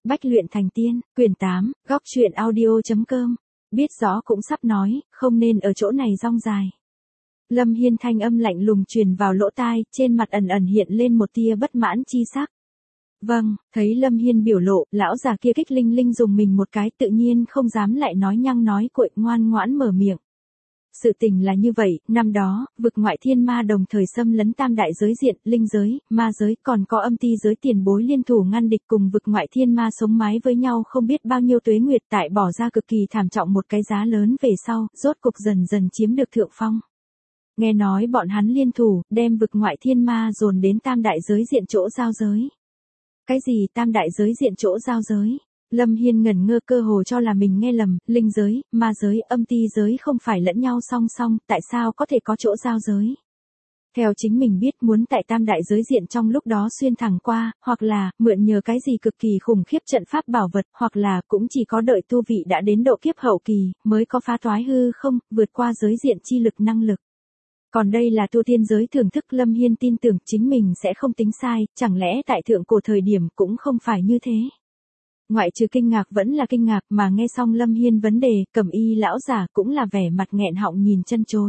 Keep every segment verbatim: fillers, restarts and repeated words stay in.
Bách luyện thành tiên, quyển tám, góc truyện audio.com. Biết rõ cũng sắp nói, không nên ở chỗ này rong dài. Lâm Hiên thanh âm lạnh lùng truyền vào lỗ tai, trên mặt ẩn ẩn hiện lên một tia bất mãn chi sắc. Vâng, thấy Lâm Hiên biểu lộ, lão già kia kích linh linh dùng mình một cái, tự nhiên không dám lại nói nhăng nói cuội, ngoan ngoãn mở miệng. Sự tình là như vậy, năm đó, vực ngoại thiên ma đồng thời xâm lấn tam đại giới diện, linh giới, ma giới, còn có âm ti giới tiền bối liên thủ ngăn địch cùng vực ngoại thiên ma sống mái với nhau không biết bao nhiêu tuế nguyệt, tại bỏ ra cực kỳ thảm trọng một cái giá lớn về sau, rốt cục dần dần chiếm được thượng phong. Nghe nói bọn hắn liên thủ, đem vực ngoại thiên ma dồn đến tam đại giới diện chỗ giao giới. Cái gì tam đại giới diện chỗ giao giới? Lâm Hiên ngẩn ngơ, cơ hồ cho là mình nghe lầm, linh giới, ma giới, âm ti giới không phải lẫn nhau song song, tại sao có thể có chỗ giao giới? Theo chính mình biết, muốn tại tam đại giới diện trong lúc đó xuyên thẳng qua, hoặc là, mượn nhờ cái gì cực kỳ khủng khiếp trận pháp bảo vật, hoặc là, cũng chỉ có đợi tu vị đã đến độ kiếp hậu kỳ, mới có phá toái hư không, vượt qua giới diện chi lực năng lực. Còn đây là tu tiên giới thưởng thức. Lâm Hiên tin tưởng chính mình sẽ không tính sai, chẳng lẽ tại thượng cổ thời điểm cũng không phải như thế? Ngoại trừ kinh ngạc vẫn là kinh ngạc, mà nghe xong Lâm Hiên vấn đề, Cẩm Y lão giả cũng là vẻ mặt nghẹn họng nhìn chân chối.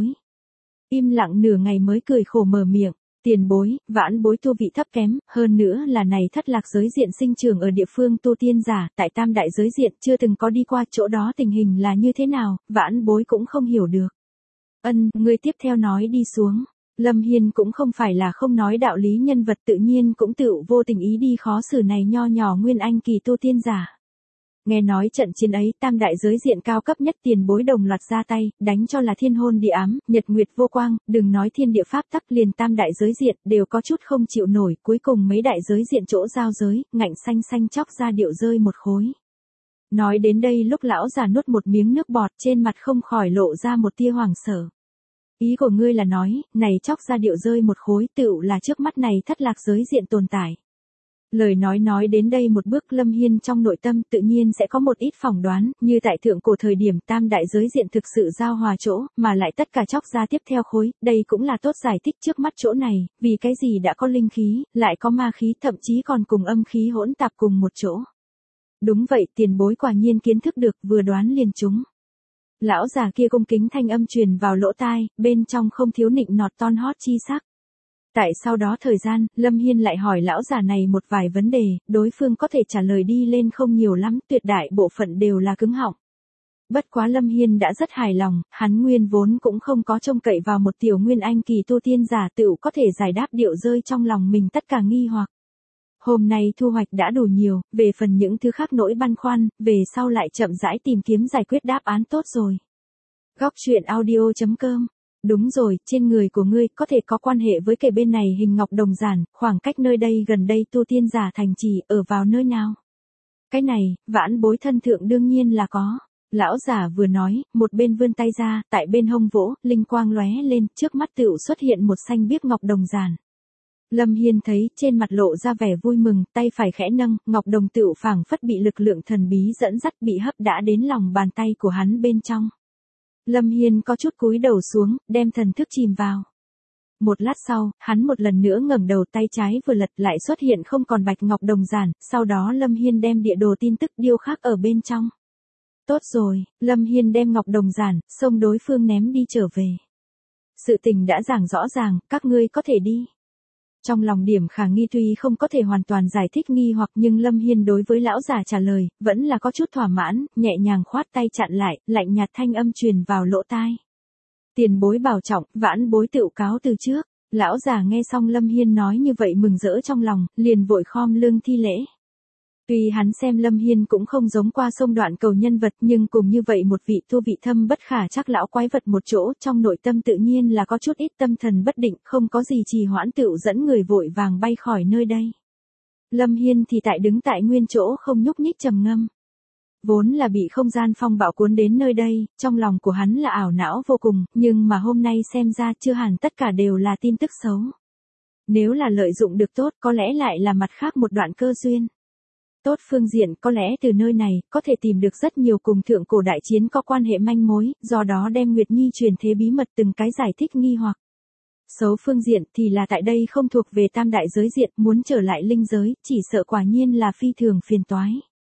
Im lặng nửa ngày mới cười khổ mở miệng, tiền bối, vãn bối tu vị thấp kém, hơn nữa là này thất lạc giới diện sinh trưởng ở địa phương tu tiên giả, tại tam đại giới diện chưa từng có đi qua chỗ đó, tình hình là như thế nào, vãn bối cũng không hiểu được. Ân, người tiếp theo nói đi xuống. Lâm Hiên cũng không phải là không nói đạo lý, nhân vật tự nhiên cũng tự vô tình ý đi khó xử này nho nhỏ nguyên anh kỳ tu tiên giả. Nghe nói trận chiến ấy, tam đại giới diện cao cấp nhất tiền bối đồng loạt ra tay, đánh cho là thiên hôn địa ám, nhật nguyệt vô quang, đừng nói thiên địa pháp tắc, liền tam đại giới diện đều có chút không chịu nổi, cuối cùng mấy đại giới diện chỗ giao giới, ngạnh xanh xanh chóc ra điệu rơi một khối. Nói đến đây lúc lão già nuốt một miếng nước bọt, trên mặt không khỏi lộ ra một tia hoảng sợ. Ý của ngươi là nói, này chóc ra điệu rơi một khối tựu là trước mắt này thất lạc giới diện tồn tại. Lời nói nói đến đây một bước, Lâm Hiên trong nội tâm tự nhiên sẽ có một ít phỏng đoán, như tại thượng cổ thời điểm tam đại giới diện thực sự giao hòa chỗ, mà lại tất cả chóc ra tiếp theo khối, đây cũng là tốt giải thích trước mắt chỗ này, vì cái gì đã có linh khí, lại có ma khí, thậm chí còn cùng âm khí hỗn tạp cùng một chỗ. Đúng vậy, tiền bối quả nhiên kiến thức được, vừa đoán liền trúng. Lão già kia cung kính thanh âm truyền vào lỗ tai, bên trong không thiếu nịnh nọt ton hót chi sắc. Tại sau đó thời gian, Lâm Hiên lại hỏi lão già này một vài vấn đề, đối phương có thể trả lời đi lên không nhiều lắm, tuyệt đại bộ phận đều là cứng họng. Bất quá Lâm Hiên đã rất hài lòng, hắn nguyên vốn cũng không có trông cậy vào một tiểu nguyên anh kỳ tu tiên giả tựu có thể giải đáp điệu rơi trong lòng mình tất cả nghi hoặc. Hôm nay thu hoạch đã đủ nhiều, về phần những thứ khác nỗi băn khoăn, về sau lại chậm rãi tìm kiếm giải quyết đáp án tốt rồi. Góc truyện audio.com. Đúng rồi, trên người của ngươi có thể có quan hệ với kẻ bên này hình ngọc đồng giản, khoảng cách nơi đây gần đây tu tiên giả thành trì ở vào nơi nào? Cái này, vãn bối thân thượng đương nhiên là có. Lão giả vừa nói, một bên vươn tay ra, tại bên hông vỗ, linh quang lóe lên, trước mắt tựu xuất hiện một xanh biếc ngọc đồng giản. Lâm Hiên thấy, trên mặt lộ ra vẻ vui mừng, tay phải khẽ nâng, ngọc đồng tựu phảng phất bị lực lượng thần bí dẫn dắt, bị hấp đã đến lòng bàn tay của hắn bên trong. Lâm Hiên có chút cúi đầu xuống, đem thần thức chìm vào. Một lát sau, hắn một lần nữa ngẩng đầu, tay trái vừa lật lại xuất hiện không còn bạch ngọc đồng giản, sau đó Lâm Hiên đem địa đồ tin tức điêu khắc ở bên trong. Tốt rồi, Lâm Hiên đem ngọc đồng giản, xông đối phương ném đi trở về. Sự tình đã giảng rõ ràng, các ngươi có thể đi. Trong lòng điểm khả nghi tuy không có thể hoàn toàn giải thích nghi hoặc, nhưng Lâm Hiên đối với lão giả trả lời, vẫn là có chút thỏa mãn, nhẹ nhàng khoát tay chặn lại, lạnh nhạt thanh âm truyền vào lỗ tai. Tiền bối bảo trọng, vãn bối tựu cáo từ trước. Lão giả nghe xong Lâm Hiên nói như vậy mừng rỡ trong lòng, liền vội khom lưng thi lễ. Tuy hắn xem Lâm Hiên cũng không giống qua sông đoạn cầu nhân vật, nhưng cùng như vậy một vị tu vị thâm bất khả chắc lão quái vật một chỗ, trong nội tâm tự nhiên là có chút ít tâm thần bất định, không có gì trì hoãn tựu dẫn người vội vàng bay khỏi nơi đây. Lâm Hiên thì tại đứng tại nguyên chỗ không nhúc nhích trầm ngâm. Vốn là bị không gian phong bạo cuốn đến nơi đây, trong lòng của hắn là ảo não vô cùng, nhưng mà hôm nay xem ra chưa hẳn tất cả đều là tin tức xấu. Nếu là lợi dụng được tốt, có lẽ lại là mặt khác một đoạn cơ duyên. Tốt phương diện, có lẽ từ nơi này, có thể tìm được rất nhiều cùng thượng cổ đại chiến có quan hệ manh mối, do đó đem Nguyệt Nhi truyền thế bí mật từng cái giải thích nghi hoặc. Xấu phương diện thì là tại đây không thuộc về tam đại giới diện, muốn trở lại linh giới, chỉ sợ quả nhiên là phi thường phiền toái.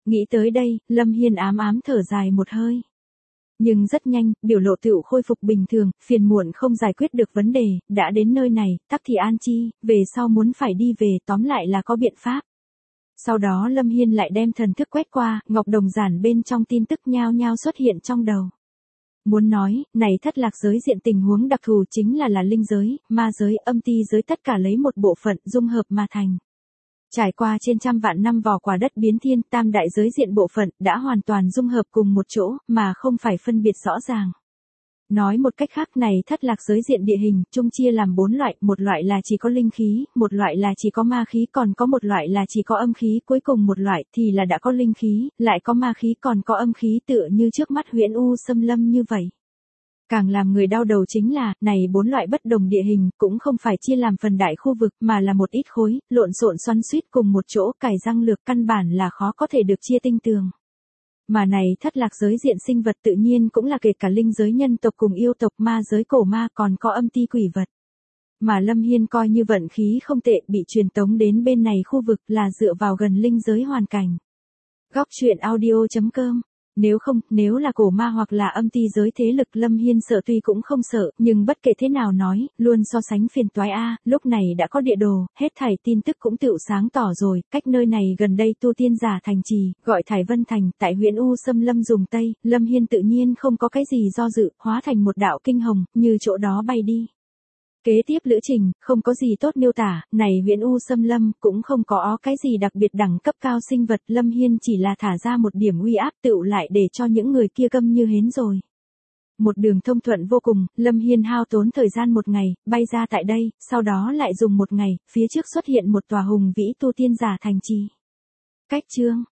Nghĩ tới đây, Lâm Hiên ám ám thở dài một hơi. Nhưng rất nhanh, biểu lộ tựu khôi phục bình thường, phiền muộn không giải quyết được vấn đề, đã đến nơi này, tắc thì an chi, về sau muốn phải đi về tóm lại là có biện pháp. Sau đó Lâm Hiên lại đem thần thức quét qua, ngọc đồng giản bên trong tin tức nhao nhao xuất hiện trong đầu. Muốn nói, này thất lạc giới diện tình huống đặc thù chính là là linh giới, ma giới, âm ti giới tất cả lấy một bộ phận dung hợp mà thành. Trải qua trên trăm vạn năm vò quả đất biến thiên, tam đại giới diện bộ phận đã hoàn toàn dung hợp cùng một chỗ, mà không phải phân biệt rõ ràng. Nói một cách khác này thất lạc giới diện địa hình, chung chia làm bốn loại, một loại là chỉ có linh khí, một loại là chỉ có ma khí, còn có một loại là chỉ có âm khí, cuối cùng một loại thì là đã có linh khí, lại có ma khí còn có âm khí tựa như trước mắt Huyễn U xâm lâm như vậy. Càng làm người đau đầu chính là, này bốn loại bất đồng địa hình, cũng không phải chia làm phần đại khu vực, mà là một ít khối, lộn xộn xoắn xuýt cùng một chỗ, cải răng lược căn bản là khó có thể được chia tinh tường. Mà này thất lạc giới diện sinh vật tự nhiên cũng là kể cả linh giới nhân tộc cùng yêu tộc, ma giới cổ ma, còn có âm ti quỷ vật. Mà Lâm Hiên coi như vận khí không tệ, bị truyền tống đến bên này khu vực là dựa vào gần linh giới hoàn cảnh. Góc truyện audio chấm com. Nếu không, nếu là cổ ma hoặc là âm ti giới thế lực Lâm Hiên sợ tuy cũng không sợ, nhưng bất kể thế nào nói, luôn so sánh phiền toái a, lúc này đã có địa đồ, hết thảy tin tức cũng tựu sáng tỏ rồi, cách nơi này gần đây tu tiên giả thành trì, gọi Thải Vân Thành, tại Huyễn U xâm lâm dùng Tây, Lâm Hiên tự nhiên không có cái gì do dự, hóa thành một đạo kinh hồng, như chỗ đó bay đi. Kế tiếp lữ trình, không có gì tốt miêu tả, này Huyễn U xâm lâm, cũng không có cái gì đặc biệt đẳng cấp cao sinh vật, Lâm Hiên chỉ là thả ra một điểm uy áp tựu lại để cho những người kia câm như hến rồi. Một đường thông thuận vô cùng, Lâm Hiên hao tốn thời gian một ngày, bay ra tại đây, sau đó lại dùng một ngày, phía trước xuất hiện một tòa hùng vĩ tu tiên giả thành trì. Cách chương